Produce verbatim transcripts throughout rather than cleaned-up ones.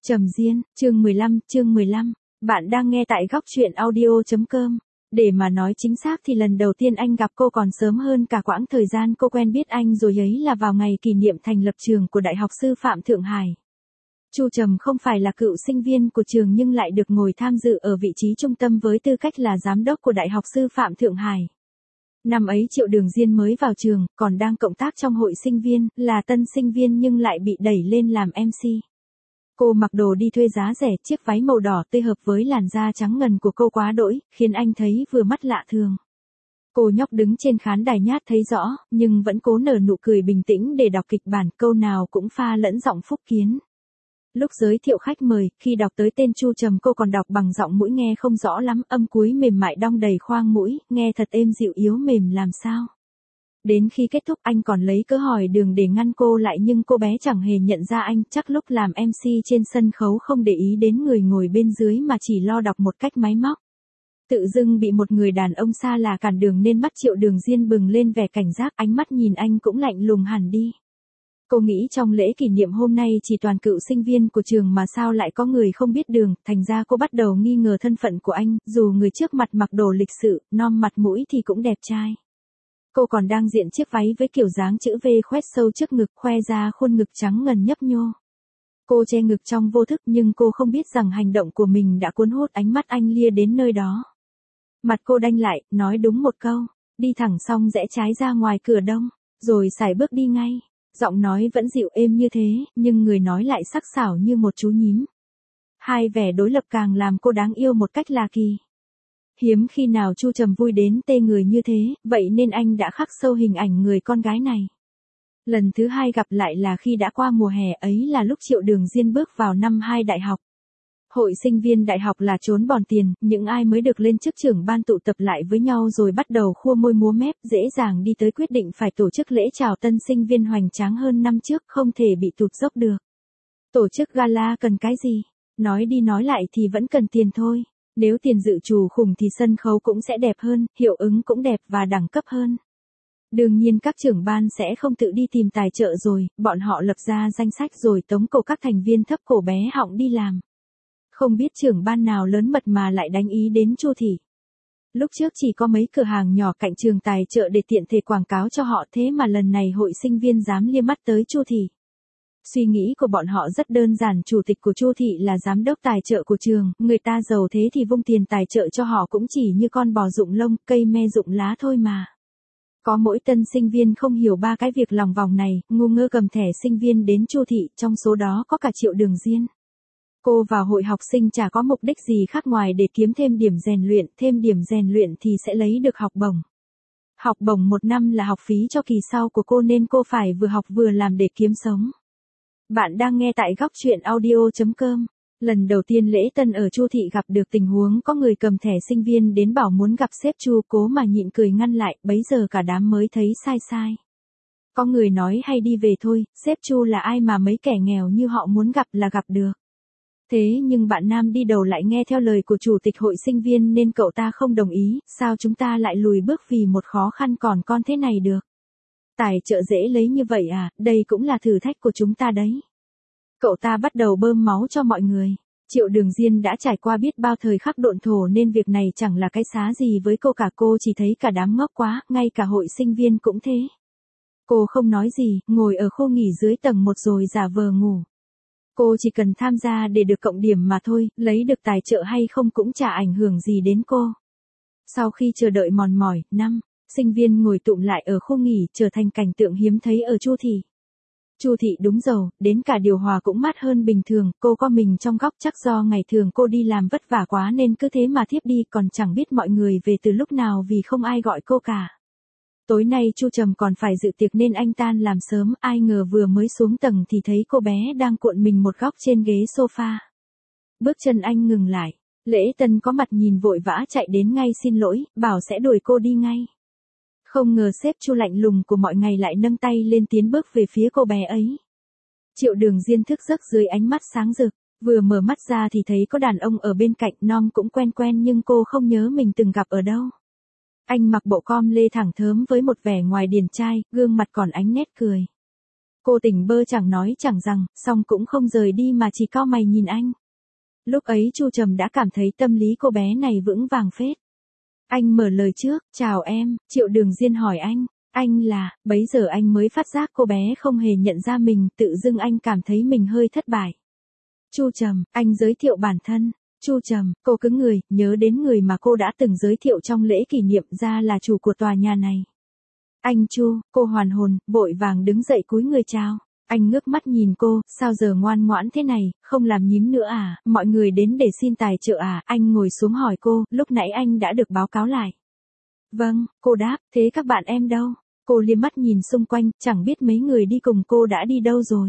Trầm Diên, chương mười lăm, chương mười lăm. Bạn đang nghe tại góc truyện audio chấm com. Để mà nói chính xác thì lần đầu tiên anh gặp cô còn sớm hơn cả quãng thời gian cô quen biết anh rồi, ấy là vào ngày kỷ niệm thành lập trường của Đại học Sư phạm Thượng Hải. Chu Trầm không phải là cựu sinh viên của trường nhưng lại được ngồi tham dự ở vị trí trung tâm với tư cách là giám đốc của Đại học Sư phạm Thượng Hải. Năm ấy Triệu Đường Diên mới vào trường, còn đang cộng tác trong hội sinh viên, là tân sinh viên nhưng lại bị đẩy lên làm em xê. Cô mặc đồ đi thuê giá rẻ, chiếc váy màu đỏ tươi hợp với làn da trắng ngần của cô quá đỗi, khiến anh thấy vừa mắt lạ thường. Cô nhóc đứng trên khán đài nhát thấy rõ, nhưng vẫn cố nở nụ cười bình tĩnh để đọc kịch bản, câu nào cũng pha lẫn giọng phúc kiến. Lúc giới thiệu khách mời, khi đọc tới tên Chu Trầm cô còn đọc bằng giọng mũi nghe không rõ lắm, âm cuối mềm mại đong đầy khoang mũi, nghe thật êm dịu yếu mềm làm sao. Đến khi kết thúc anh còn lấy cớ hỏi đường để ngăn cô lại nhưng cô bé chẳng hề nhận ra anh, chắc lúc làm em xê trên sân khấu không để ý đến người ngồi bên dưới mà chỉ lo đọc một cách máy móc. Tự dưng bị một người đàn ông xa lạ cản đường nên mắt Triệu Đường Diên bừng lên vẻ cảnh giác, ánh mắt nhìn anh cũng lạnh lùng hẳn đi. Cô nghĩ trong lễ kỷ niệm hôm nay chỉ toàn cựu sinh viên của trường mà sao lại có người không biết đường, thành ra cô bắt đầu nghi ngờ thân phận của anh, dù người trước mặt mặc đồ lịch sự, non mặt mũi thì cũng đẹp trai. Cô còn đang diện chiếc váy với kiểu dáng chữ V khoét sâu trước ngực, khoe ra khuôn ngực trắng ngần nhấp nhô. Cô che ngực trong vô thức nhưng cô không biết rằng hành động của mình đã cuốn hút ánh mắt anh lia đến nơi đó. Mặt cô đanh lại, nói đúng một câu, đi thẳng xong rẽ trái ra ngoài cửa đông, rồi sải bước đi ngay. Giọng nói vẫn dịu êm như thế, nhưng người nói lại sắc sảo như một chú nhím. Hai vẻ đối lập càng làm cô đáng yêu một cách lạ kỳ. Hiếm khi nào Chu Trầm vui đến tê người như thế, vậy nên anh đã khắc sâu hình ảnh người con gái này. Lần thứ hai gặp lại là khi đã qua mùa hè, ấy là lúc Triệu Đường Diên bước vào năm hai đại học. Hội sinh viên đại học là chốn bòn tiền, những ai mới được lên chức trưởng ban tụ tập lại với nhau rồi bắt đầu khua môi múa mép, dễ dàng đi tới quyết định phải tổ chức lễ chào tân sinh viên hoành tráng hơn năm trước, không thể bị tụt dốc được. Tổ chức gala cần cái gì? Nói đi nói lại thì vẫn cần tiền thôi. Nếu tiền dự trù khủng thì sân khấu cũng sẽ đẹp hơn, hiệu ứng cũng đẹp và đẳng cấp hơn. Đương nhiên các trưởng ban sẽ không tự đi tìm tài trợ rồi, bọn họ lập ra danh sách rồi tống cổ các thành viên thấp cổ bé họng đi làm. Không biết trưởng ban nào lớn mật mà lại đánh ý đến Chu Thị. Lúc trước chỉ có mấy cửa hàng nhỏ cạnh trường tài trợ để tiện thể quảng cáo cho họ, thế mà lần này hội sinh viên dám lia mắt tới Chu Thị. Suy nghĩ của bọn họ rất đơn giản, chủ tịch của Chu Thị là giám đốc tài trợ của trường, người ta giàu thế thì vung tiền tài trợ cho họ cũng chỉ như con bò rụng lông, cây me rụng lá thôi mà. Có mỗi tân sinh viên không hiểu ba cái việc lòng vòng này, ngu ngơ cầm thẻ sinh viên đến Chu Thị, trong số đó có cả Triệu Đường Diên. Cô vào hội học sinh chả có mục đích gì khác ngoài để kiếm thêm điểm rèn luyện, thêm điểm rèn luyện thì sẽ lấy được học bổng. Học bổng một năm là học phí cho kỳ sau của cô nên cô phải vừa học vừa làm để kiếm sống. Bạn đang nghe tại góc truyện audio chấm com. Lần đầu tiên lễ tân ở Chu Thị gặp được tình huống có người cầm thẻ sinh viên đến bảo muốn gặp sếp Chu, cố mà nhịn cười ngăn lại, bấy giờ cả đám mới thấy sai sai. Có người nói hay đi về thôi, sếp Chu là ai mà mấy kẻ nghèo như họ muốn gặp là gặp được. Thế nhưng bạn nam đi đầu lại nghe theo lời của chủ tịch hội sinh viên nên cậu ta không đồng ý, sao chúng ta lại lùi bước vì một khó khăn còn con thế này được. Tài trợ dễ lấy như vậy à, đây cũng là thử thách của chúng ta đấy. Cậu ta bắt đầu bơm máu cho mọi người. Triệu Đường Diên đã trải qua biết bao thời khắc độn thổ nên việc này chẳng là cái xá gì với cô cả, cô chỉ thấy cả đám ngốc quá, ngay cả hội sinh viên cũng thế. Cô không nói gì, ngồi ở khu nghỉ dưới tầng một rồi giả vờ ngủ. Cô chỉ cần tham gia để được cộng điểm mà thôi, lấy được tài trợ hay không cũng chả ảnh hưởng gì đến cô. Sau khi chờ đợi mòn mỏi, năm sinh viên ngồi tụm lại ở khu nghỉ trở thành cảnh tượng hiếm thấy ở Chu Thị. Chu Thị đúng giàu, đến cả điều hòa cũng mát hơn bình thường, cô co mình trong góc, chắc do ngày thường cô đi làm vất vả quá nên cứ thế mà thiếp đi, còn chẳng biết mọi người về từ lúc nào vì không ai gọi cô cả. Tối nay Chu Trầm còn phải dự tiệc nên anh tan làm sớm, ai ngờ vừa mới xuống tầng thì thấy cô bé đang cuộn mình một góc trên ghế sofa. Bước chân anh ngừng lại, lễ tân có mặt nhìn vội vã chạy đến ngay xin lỗi, bảo sẽ đuổi cô đi ngay. Không ngờ sếp Chu lạnh lùng của mọi ngày lại nâng tay lên tiến bước về phía cô bé ấy. Triệu Đường Diên thức giấc dưới ánh mắt sáng rực, vừa mở mắt ra thì thấy có đàn ông ở bên cạnh, nom cũng quen quen nhưng cô không nhớ mình từng gặp ở đâu. Anh mặc bộ com lê thẳng thớm với một vẻ ngoài điển trai, gương mặt còn ánh nét cười. Cô tỉnh bơ chẳng nói chẳng rằng, xong cũng không rời đi mà chỉ cau mày nhìn anh. Lúc ấy Chu Trầm đã cảm thấy tâm lý cô bé này vững vàng phết. Anh mở lời trước, chào em, Triệu Đường Diên hỏi anh, anh là, bấy giờ anh mới phát giác cô bé không hề nhận ra mình, tự dưng anh cảm thấy mình hơi thất bại. Chu Trầm, anh giới thiệu bản thân. Chu Trầm, cô cứng người, nhớ đến người mà cô đã từng giới thiệu trong lễ kỷ niệm ra là chủ của tòa nhà này. Anh Chu, cô hoàn hồn, vội vàng đứng dậy cúi người chào. Anh ngước mắt nhìn cô, sao giờ ngoan ngoãn thế này, không làm nhím nữa à, mọi người đến để xin tài trợ à, anh ngồi xuống hỏi cô, lúc nãy anh đã được báo cáo lại. Vâng, cô đáp, thế các bạn em đâu? Cô liếc mắt nhìn xung quanh, chẳng biết mấy người đi cùng cô đã đi đâu rồi.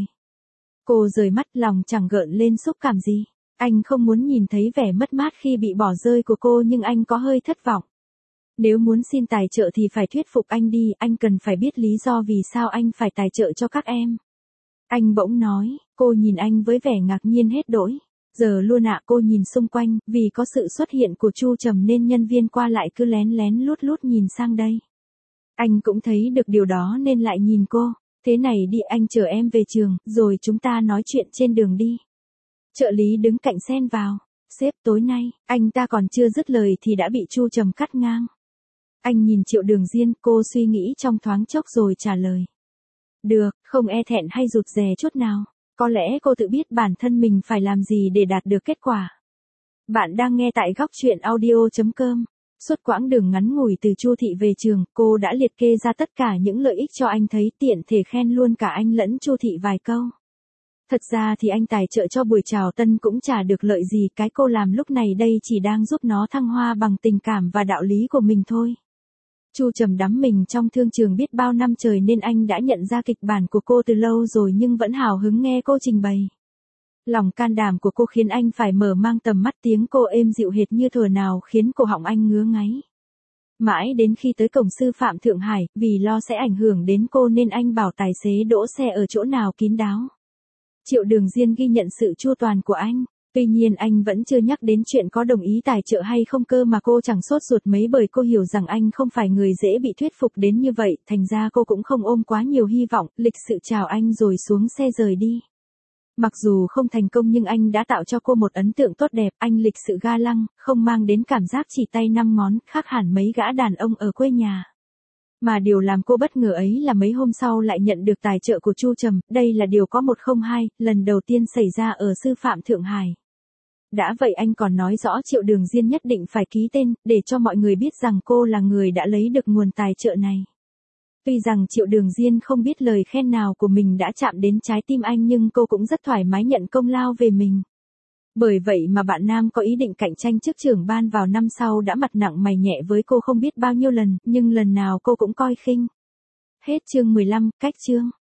Cô rời mắt lòng chẳng gợn lên xúc cảm gì. Anh không muốn nhìn thấy vẻ mất mát khi bị bỏ rơi của cô nhưng anh có hơi thất vọng. Nếu muốn xin tài trợ thì phải thuyết phục anh đi, anh cần phải biết lý do vì sao anh phải tài trợ cho các em. Anh bỗng nói, cô nhìn anh với vẻ ngạc nhiên hết đỗi. Giờ luôn ạ, cô nhìn xung quanh, vì có sự xuất hiện của Chu Trầm nên nhân viên qua lại cứ lén lén lút lút nhìn sang đây. Anh cũng thấy được điều đó nên lại nhìn cô, thế này đi anh chờ em về trường, rồi chúng ta nói chuyện trên đường đi. Trợ lý đứng cạnh xen vào, sếp tối nay, anh ta còn chưa dứt lời thì đã bị Chu Trầm cắt ngang. Anh nhìn Triệu Đường Diên, cô suy nghĩ trong thoáng chốc rồi trả lời. Được, không e thẹn hay rụt rè chút nào. Có lẽ cô tự biết bản thân mình phải làm gì để đạt được kết quả. Bạn đang nghe tại góc truyện audio chấm com. Suốt quãng đường ngắn ngủi từ Chu Thị về trường, cô đã liệt kê ra tất cả những lợi ích cho anh thấy, tiện thể khen luôn cả anh lẫn Chu Thị vài câu. Thật ra thì anh tài trợ cho buổi chào tân cũng chả được lợi gì, cái cô làm lúc này đây chỉ đang giúp nó thăng hoa bằng tình cảm và đạo lý của mình thôi. Chu Trầm đắm mình trong thương trường biết bao năm trời nên anh đã nhận ra kịch bản của cô từ lâu rồi nhưng vẫn hào hứng nghe cô trình bày. Lòng can đảm của cô khiến anh phải mở mang tầm mắt, tiếng cô êm dịu hệt như thuở nào khiến cổ họng anh ngứa ngáy. Mãi đến khi tới cổng sư phạm Thượng Hải, vì lo sẽ ảnh hưởng đến cô nên anh bảo tài xế đỗ xe ở chỗ nào kín đáo. Triệu Đường Diên ghi nhận sự chu toàn của anh. Tuy nhiên anh vẫn chưa nhắc đến chuyện có đồng ý tài trợ hay không cơ mà cô chẳng sốt ruột mấy bởi cô hiểu rằng anh không phải người dễ bị thuyết phục đến như vậy, thành ra cô cũng không ôm quá nhiều hy vọng, lịch sự chào anh rồi xuống xe rời đi. Mặc dù không thành công nhưng anh đã tạo cho cô một ấn tượng tốt đẹp, anh lịch sự ga lăng, không mang đến cảm giác chỉ tay năm ngón, khác hẳn mấy gã đàn ông ở quê nhà. Mà điều làm cô bất ngờ ấy là mấy hôm sau lại nhận được tài trợ của Chu Trầm, đây là điều có một không hai, lần đầu tiên xảy ra ở sư phạm Thượng Hải. Đã vậy anh còn nói rõ Triệu Đường Diên nhất định phải ký tên, để cho mọi người biết rằng cô là người đã lấy được nguồn tài trợ này. Tuy rằng Triệu Đường Diên không biết lời khen nào của mình đã chạm đến trái tim anh nhưng cô cũng rất thoải mái nhận công lao về mình. Bởi vậy mà bạn nam có ý định cạnh tranh chức trưởng ban vào năm sau đã mặt nặng mày nhẹ với cô không biết bao nhiêu lần, nhưng lần nào cô cũng coi khinh. Hết chương mười lăm, cách chương.